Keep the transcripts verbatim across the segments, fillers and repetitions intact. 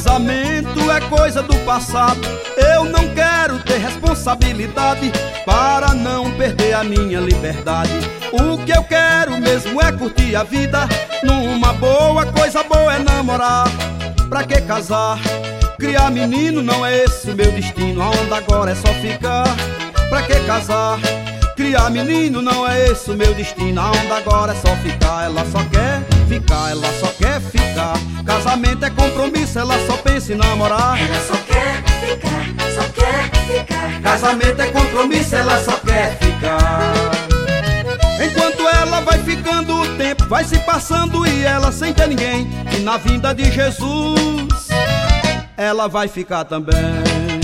Casamento é coisa do passado, eu não quero ter responsabilidade para não perder a minha liberdade. O que eu quero mesmo é curtir a vida numa boa, coisa boa é namorar. Pra que casar? Criar menino não é esse o meu destino, a onda agora é só ficar. Pra que casar? Criar menino não é esse o meu destino, a onda agora é só ficar. Ela só quer ficar, ela só quer ficar. Casamento é compromisso, ela só pensa em namorar. Ela só quer ficar, só quer ficar. Casamento é compromisso, ela só quer ficar. Enquanto ela vai ficando, o tempo vai se passando e ela sem ter ninguém. E na vinda de Jesus, ela vai ficar também.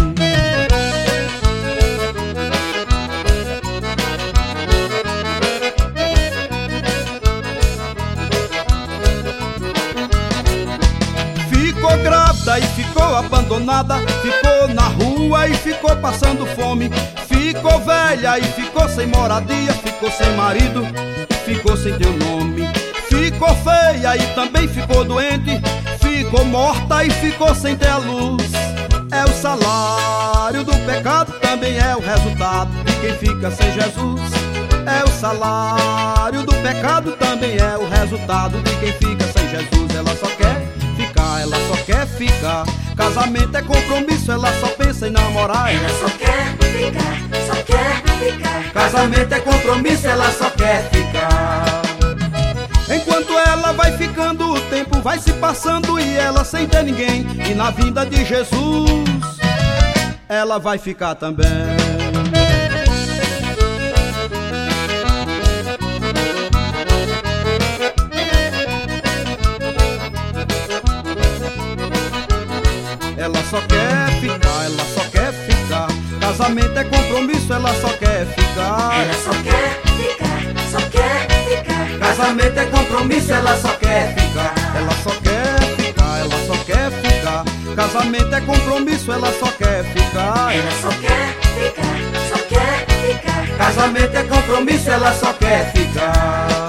Ficou grávida e ficou abandonada, ficou na rua e ficou passando fome. Ficou velha e ficou sem moradia, ficou sem marido, ficou sem teu nome. Ficou feia e também ficou doente, ficou morta e ficou sem ter a luz. É o salário do pecado, também é o resultado de quem fica sem Jesus. É o salário do pecado, também é o resultado de quem fica sem Jesus. Ela só quer ficar, ela só quer ficar. Casamento é compromisso, ela só pensa em namorar. Ela só quer ficar, só quer ficar. Casamento é compromisso, ela só quer ficar. Enquanto ela vai ficando, o tempo vai se passando e ela sem ter ninguém. E na vinda de Jesus, ela vai ficar também. Ela só quer ficar, ela só quer ficar. Casamento é compromisso, ela só quer ficar. Ela só quer ficar, só quer ficar. Casamento é compromisso, ela só quer ficar. Ela só quer ficar, ela só quer ficar. Casamento é compromisso, ela só quer ficar. Ela só quer ficar, só quer ficar. Casamento é compromisso, ela só quer ficar.